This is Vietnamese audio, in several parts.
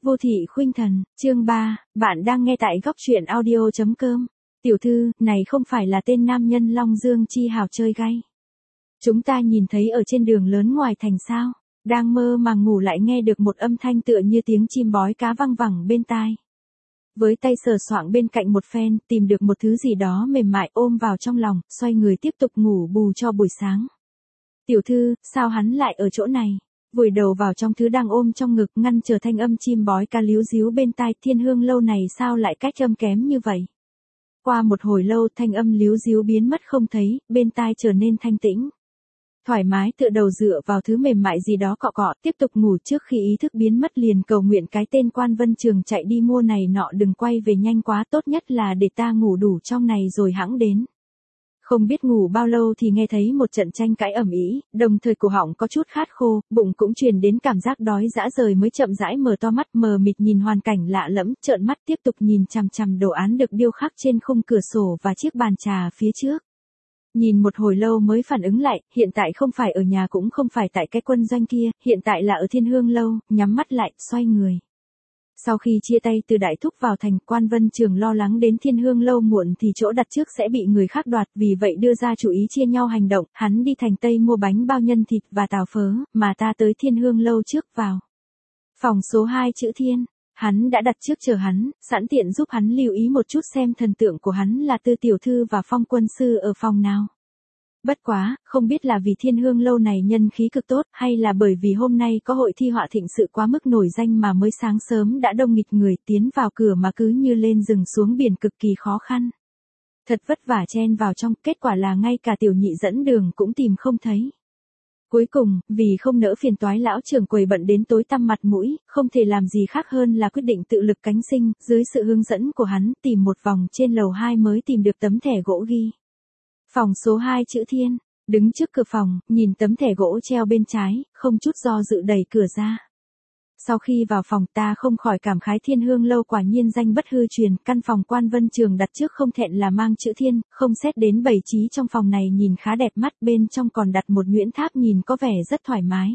Vô thị khuynh thần, chương 3, bạn đang nghe tại góc truyện audio.com. Tiểu thư, này không phải là tên nam nhân Long Dương Chi Hào chơi gay. Chúng ta nhìn thấy ở trên đường lớn ngoài thành sao, đang mơ màng ngủ lại nghe được một âm thanh tựa như tiếng chim bói cá văng vẳng bên tai. Với tay sờ soạng bên cạnh một phen, tìm được một thứ gì đó mềm mại ôm vào trong lòng, xoay người tiếp tục ngủ bù cho buổi sáng. Tiểu thư, sao hắn lại ở chỗ này? Vùi đầu vào trong thứ đang ôm trong ngực, ngăn trở thanh âm chim bói ca líu ríu bên tai. Thiên Hương lâu này sao lại cách âm kém như vậy? Qua một hồi lâu thanh âm líu ríu biến mất không thấy, bên tai trở nên thanh tĩnh. Thoải mái tựa đầu dựa vào thứ mềm mại gì đó cọ cọ, tiếp tục ngủ. Trước khi ý thức biến mất liền cầu nguyện cái tên Quan Vân Trường chạy đi mua này nọ đừng quay về nhanh quá, tốt nhất là để ta ngủ đủ trong này rồi hẵng đến. Không biết ngủ bao lâu thì nghe thấy một trận tranh cãi ầm ĩ, đồng thời cổ họng có chút khát khô, bụng cũng truyền đến cảm giác đói dã rời mới chậm rãi mở to mắt mờ mịt nhìn hoàn cảnh lạ lẫm, trợn mắt tiếp tục nhìn chằm chằm đồ án được điêu khắc trên khung cửa sổ và chiếc bàn trà phía trước. Nhìn một hồi lâu mới phản ứng lại, hiện tại không phải ở nhà cũng không phải tại cái quân doanh kia, hiện tại là ở Thiên Hương lâu, nhắm mắt lại, xoay người. Sau khi chia tay từ Đại Thúc vào thành, Quan Vân Trường lo lắng đến Thiên Hương lâu muộn thì chỗ đặt trước sẽ bị người khác đoạt, vì vậy đưa ra chủ ý chia nhau hành động, hắn đi thành Tây mua bánh bao nhân thịt và tàu phớ, mà ta tới Thiên Hương lâu trước vào. Phòng số 2 chữ Thiên, hắn đã đặt trước chờ hắn, sẵn tiện giúp hắn lưu ý một chút xem thần tượng của hắn là Tư tiểu thư và Phong quân sư ở phòng nào. Bất quá, không biết là vì Thiên Hương lâu này nhân khí cực tốt, hay là bởi vì hôm nay có hội thi họa thịnh sự quá mức nổi danh mà mới sáng sớm đã đông nghịt người tiến vào cửa mà cứ như lên rừng xuống biển cực kỳ khó khăn. Thật vất vả chen vào trong, kết quả là ngay cả tiểu nhị dẫn đường cũng tìm không thấy. Cuối cùng, vì không nỡ phiền toái lão trưởng quầy bận đến tối tăm mặt mũi, không thể làm gì khác hơn là quyết định tự lực cánh sinh, dưới sự hướng dẫn của hắn tìm một vòng trên lầu 2 mới tìm được tấm thẻ gỗ ghi. Phòng số 2 chữ Thiên, đứng trước cửa phòng, nhìn tấm thẻ gỗ treo bên trái, không chút do dự đẩy cửa ra. Sau khi vào phòng ta không khỏi cảm khái Thiên Hương lâu quả nhiên danh bất hư truyền, căn phòng Quan Vân Trường đặt trước không thẹn là mang chữ Thiên, không xét đến bày trí trong phòng này nhìn khá đẹp mắt, bên trong còn đặt một nhuyễn tháp nhìn có vẻ rất thoải mái.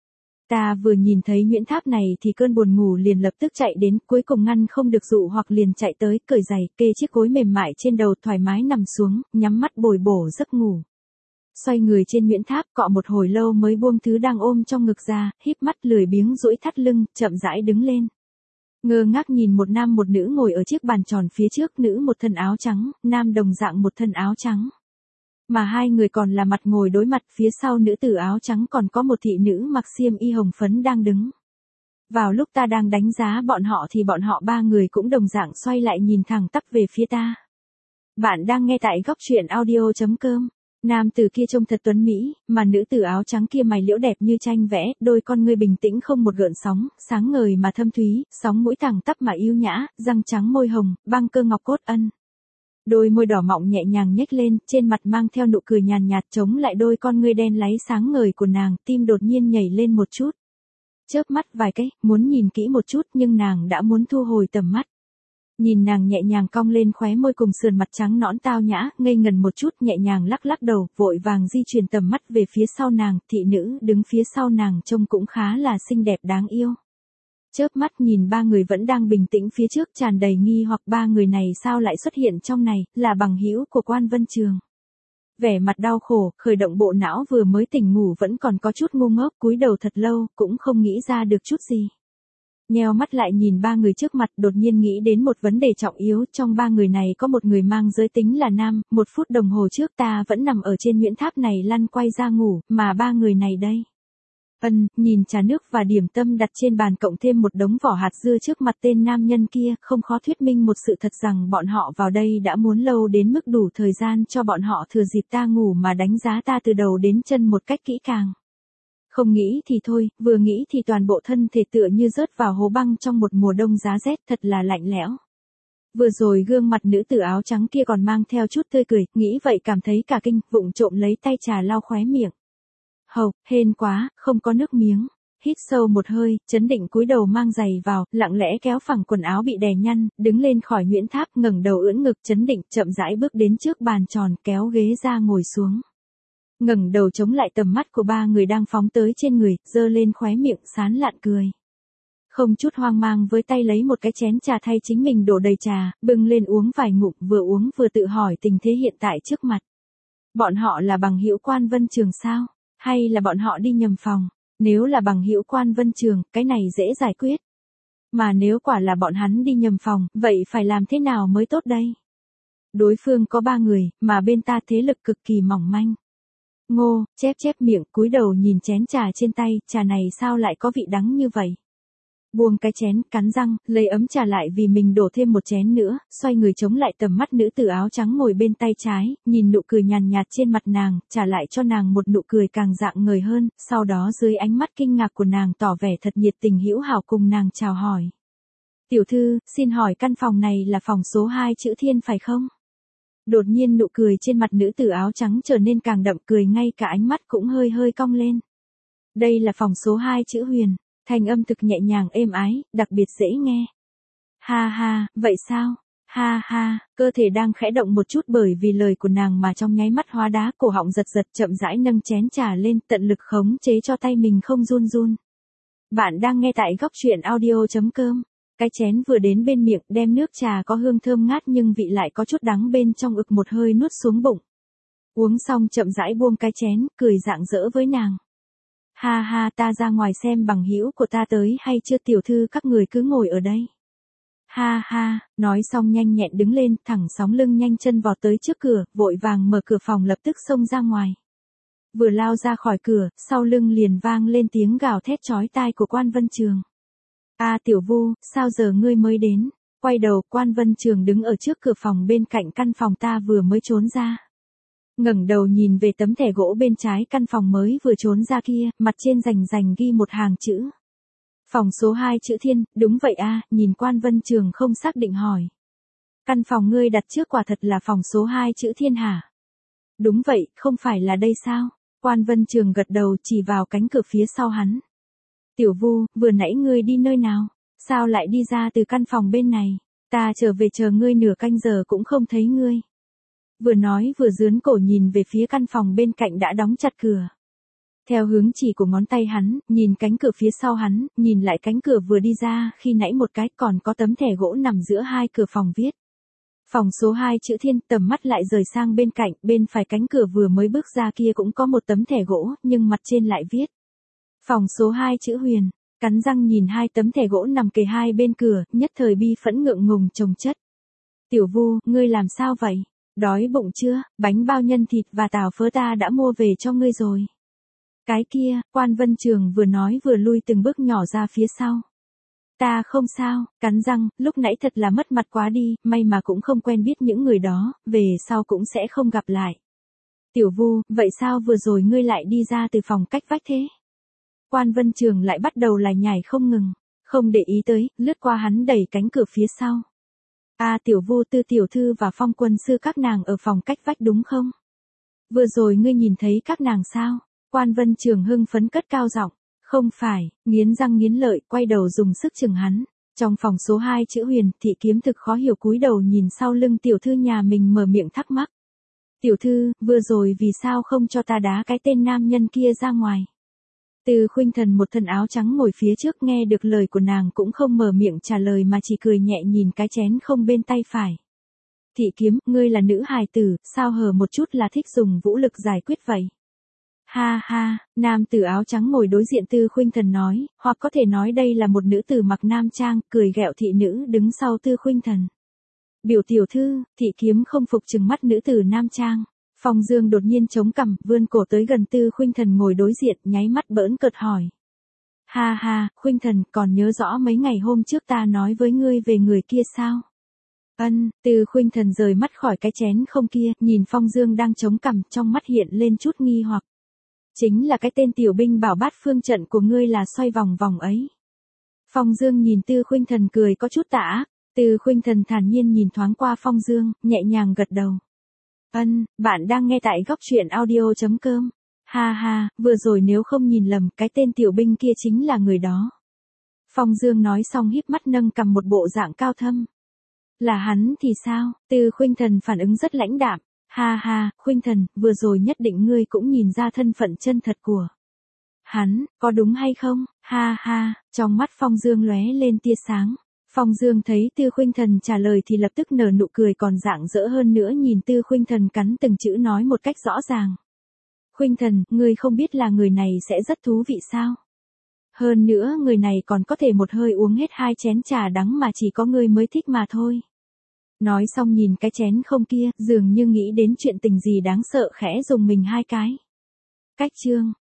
Ta vừa nhìn thấy nhuyễn tháp này thì cơn buồn ngủ liền lập tức chạy đến, cuối cùng ngăn không được dụ hoặc liền chạy tới, cởi giày, kê chiếc gối mềm mại trên đầu thoải mái nằm xuống, nhắm mắt bồi bổ giấc ngủ. Xoay người trên nhuyễn tháp cọ một hồi lâu mới buông thứ đang ôm trong ngực ra, híp mắt lười biếng duỗi thắt lưng, chậm rãi đứng lên. Ngơ ngác nhìn một nam một nữ ngồi ở chiếc bàn tròn phía trước, nữ một thân áo trắng, nam đồng dạng một thân áo trắng. Mà hai người còn là mặt ngồi đối mặt, phía sau nữ tử áo trắng còn có một thị nữ mặc xiêm y hồng phấn đang đứng. Vào lúc ta đang đánh giá bọn họ thì bọn họ ba người cũng đồng dạng xoay lại nhìn thẳng tắp về phía ta. Bạn đang nghe tại góc truyện audio.com. Nam tử kia trông thật tuấn mỹ, mà nữ tử áo trắng kia mày liễu đẹp như tranh vẽ, đôi con ngươi bình tĩnh không một gợn sóng, sáng ngời mà thâm thúy, sóng mũi thẳng tắp mà yêu nhã, răng trắng môi hồng, băng cơ ngọc cốt ân. Đôi môi đỏ mọng nhẹ nhàng nhếch lên, trên mặt mang theo nụ cười nhàn nhạt chống lại đôi con ngươi đen láy sáng ngời của nàng, tim đột nhiên nhảy lên một chút. Chớp mắt vài cái, muốn nhìn kỹ một chút nhưng nàng đã muốn thu hồi tầm mắt. Nhìn nàng nhẹ nhàng cong lên khóe môi cùng sườn mặt trắng nõn tao nhã, ngây ngần một chút nhẹ nhàng lắc lắc đầu, vội vàng di chuyển tầm mắt về phía sau nàng, thị nữ đứng phía sau nàng trông cũng khá là xinh đẹp đáng yêu. Chớp mắt nhìn ba người vẫn đang bình tĩnh phía trước tràn đầy nghi hoặc ba người này sao lại xuất hiện trong này, là bằng hữu của Quan Vân Trường. Vẻ mặt đau khổ, khởi động bộ não vừa mới tỉnh ngủ vẫn còn có chút ngu ngốc, cúi đầu thật lâu, cũng không nghĩ ra được chút gì. Nheo mắt lại nhìn ba người trước mặt, đột nhiên nghĩ đến một vấn đề trọng yếu, trong ba người này có một người mang giới tính là nam, 1 phút đồng hồ trước ta vẫn nằm ở trên nhuyễn tháp này lăn quay ra ngủ, mà ba người này đây. Nhìn trà nước và điểm tâm đặt trên bàn cộng thêm một đống vỏ hạt dưa trước mặt tên nam nhân kia, không khó thuyết minh một sự thật rằng bọn họ vào đây đã muốn lâu đến mức đủ thời gian cho bọn họ thừa dịp ta ngủ mà đánh giá ta từ đầu đến chân một cách kỹ càng. Không nghĩ thì thôi, vừa nghĩ thì toàn bộ thân thể tựa như rớt vào hố băng trong một mùa đông giá rét, thật là lạnh lẽo. Vừa rồi gương mặt nữ tử áo trắng kia còn mang theo chút tươi cười, nghĩ vậy cảm thấy cả kinh, vụng trộm lấy tay trà lau khóe miệng. Hầu, hên quá, không có nước miếng. Hít sâu một hơi, chấn định cúi đầu mang giày vào, lặng lẽ kéo phẳng quần áo bị đè nhăn, đứng lên khỏi nhuyễn tháp, ngẩng đầu ưỡn ngực chấn định, chậm rãi bước đến trước bàn tròn, kéo ghế ra ngồi xuống. Ngẩng đầu chống lại tầm mắt của ba người đang phóng tới trên người, giơ lên khóe miệng sán lạn cười. Không chút hoang mang với tay lấy một cái chén trà thay chính mình đổ đầy trà, bưng lên uống vài ngụm, vừa uống vừa tự hỏi tình thế hiện tại trước mặt. Bọn họ là bằng hữu Quan Vân Trường sao? Hay là bọn họ đi nhầm phòng? Nếu là bằng hữu Quan Vân Trường, cái này dễ giải quyết. Mà nếu quả là bọn hắn đi nhầm phòng, vậy phải làm thế nào mới tốt đây? Đối phương có 3 người, mà bên ta thế lực cực kỳ mỏng manh. Ngô, chép miệng, cúi đầu nhìn chén trà trên tay, trà này sao lại có vị đắng như vậy? Buông cái chén, cắn răng, lấy ấm trà lại vì mình đổ thêm một chén nữa, xoay người chống lại tầm mắt nữ tử áo trắng ngồi bên tay trái, nhìn nụ cười nhàn nhạt trên mặt nàng, trả lại cho nàng một nụ cười càng rạng ngời hơn, sau đó dưới ánh mắt kinh ngạc của nàng tỏ vẻ thật nhiệt tình hữu hảo cùng nàng chào hỏi. Tiểu thư, xin hỏi căn phòng này là phòng số 2 chữ Thiên phải không? Đột nhiên nụ cười trên mặt nữ tử áo trắng trở nên càng đậm, cười ngay cả ánh mắt cũng hơi hơi cong lên. Đây là phòng số 2 chữ Huyền. Thanh âm thực nhẹ nhàng êm ái, đặc biệt dễ nghe. Ha ha, vậy sao? Ha ha, cơ thể đang khẽ động một chút bởi vì lời của nàng mà trong nháy mắt hóa đá, cổ họng giật giật, chậm rãi nâng chén trà lên, tận lực khống chế cho tay mình không run run. Bạn đang nghe tại góc truyện audio.com. Cái chén vừa đến bên miệng, đem nước trà có hương thơm ngát nhưng vị lại có chút đắng bên trong, ực một hơi nuốt xuống bụng. Uống xong chậm rãi buông cái chén, cười rạng rỡ với nàng. Ha ha, ta ra ngoài xem bằng hữu của ta tới hay chưa, tiểu thư các người cứ ngồi ở đây. Ha ha, nói xong nhanh nhẹn đứng lên, thẳng sóng lưng nhanh chân vọt tới trước cửa, vội vàng mở cửa phòng lập tức xông ra ngoài. Vừa lao ra khỏi cửa, sau lưng liền vang lên tiếng gào thét chói tai của Quan Vân Trường. A Tiểu Vu, sao giờ ngươi mới đến? Quay đầu, Quan Vân Trường đứng ở trước cửa phòng bên cạnh căn phòng ta vừa mới trốn ra. Ngẩng đầu nhìn về tấm thẻ gỗ bên trái căn phòng mới vừa trốn ra kia, mặt trên rành rành ghi một hàng chữ. Phòng số 2 chữ Thiên, đúng vậy a, nhìn Quan Vân Trường không xác định hỏi. Căn phòng ngươi đặt trước quả thật là phòng số 2 chữ Thiên hả? Đúng vậy, không phải là đây sao? Quan Vân Trường gật đầu chỉ vào cánh cửa phía sau hắn. Tiểu Vu, vừa nãy ngươi đi nơi nào? Sao lại đi ra từ căn phòng bên này? Ta trở về chờ ngươi nửa canh giờ cũng không thấy ngươi. Vừa nói vừa dướn cổ nhìn về phía căn phòng bên cạnh đã đóng chặt cửa. Theo hướng chỉ của ngón tay hắn, nhìn cánh cửa phía sau hắn, nhìn lại cánh cửa vừa đi ra, khi nãy một cái còn có tấm thẻ gỗ nằm giữa hai cửa phòng viết. Phòng số 2 chữ Thiên, tầm mắt lại rời sang bên cạnh, bên phải cánh cửa vừa mới bước ra kia cũng có một tấm thẻ gỗ, nhưng mặt trên lại viết. Phòng số 2 chữ Huyền, cắn răng nhìn hai tấm thẻ gỗ nằm kề hai bên cửa, nhất thời bi phẫn ngượng ngùng chồng chất. Tiểu Vu, ngươi làm sao vậy? Đói bụng chưa? Bánh bao nhân thịt và tàu phớ ta đã mua về cho ngươi rồi. Cái kia, Quan Vân Trường vừa nói vừa lui từng bước nhỏ ra phía sau. Ta không sao, cắn răng, lúc nãy thật là mất mặt quá đi, may mà cũng không quen biết những người đó, về sau cũng sẽ không gặp lại. Tiểu Vu, vậy sao vừa rồi ngươi lại đi ra từ phòng cách vách thế? Quan Vân Trường lại bắt đầu lải nhải không ngừng, không để ý tới, lướt qua hắn đẩy cánh cửa phía sau. A Tiểu Vu, Tư tiểu thư và Phong quân sư các nàng ở phòng cách vách đúng không? Vừa rồi ngươi nhìn thấy các nàng sao? Quan Vân Trường hưng phấn cất cao giọng. Không phải, nghiến răng nghiến lợi, quay đầu dùng sức chừng hắn. Trong phòng số 2 chữ Huyền, Thị Kiếm thực khó hiểu cúi đầu nhìn sau lưng tiểu thư nhà mình mở miệng thắc mắc. Tiểu thư, vừa rồi vì sao không cho ta đá cái tên nam nhân kia ra ngoài? Từ Khuynh Thần một thân áo trắng ngồi phía trước nghe được lời của nàng cũng không mở miệng trả lời mà chỉ cười nhẹ nhìn cái chén không bên tay phải. Thị Kiếm, ngươi là nữ hài tử, sao hờ một chút là thích dùng vũ lực giải quyết vậy? Ha ha, nam tử áo trắng ngồi đối diện Tư Khuynh Thần nói, hoặc có thể nói đây là một nữ tử mặc nam trang, cười ghẹo thị nữ đứng sau Tư Khuynh Thần. Biểu tiểu thư, Thị Kiếm không phục trừng mắt nữ tử nam trang. Phong Dương đột nhiên chống cằm, vươn cổ tới gần Tư Khuynh Thần ngồi đối diện, nháy mắt bỡn cợt hỏi. Ha ha, Khuynh Thần, còn nhớ rõ mấy ngày hôm trước ta nói với ngươi về người kia sao? Ân, Tư Khuynh Thần rời mắt khỏi cái chén không kia, nhìn Phong Dương đang chống cằm, trong mắt hiện lên chút nghi hoặc. Chính là cái tên tiểu binh bảo bát phương trận của ngươi là xoay vòng vòng ấy. Phong Dương nhìn Tư Khuynh Thần cười có chút tà ác. Tư Khuynh Thần thản nhiên nhìn thoáng qua Phong Dương, nhẹ nhàng gật đầu. Ân, bạn đang nghe tại góc truyện audio.com. Ha ha, vừa rồi nếu không nhìn lầm, cái tên tiểu binh kia chính là người đó. Phong Dương nói xong híp mắt nâng cầm một bộ dạng cao thâm. Là hắn thì sao? Tư Khuynh Thần phản ứng rất lãnh đạm. Ha ha, Khuynh Thần, vừa rồi nhất định ngươi cũng nhìn ra thân phận chân thật của Hắn, có đúng hay không? Ha ha, trong mắt Phong Dương lóe lên tia sáng. Phong Dương thấy Tư Khuynh Thần trả lời thì lập tức nở nụ cười còn rạng rỡ hơn nữa, nhìn Tư Khuynh Thần cắn từng chữ nói một cách rõ ràng. Khuynh Thần, ngươi không biết là người này sẽ rất thú vị sao? Hơn nữa người này còn có thể một hơi uống hết 2 chén trà đắng mà chỉ có ngươi mới thích mà thôi. Nói xong nhìn cái chén không kia, dường như nghĩ đến chuyện tình gì đáng sợ khẽ dùng mình 2 cái. Cách chương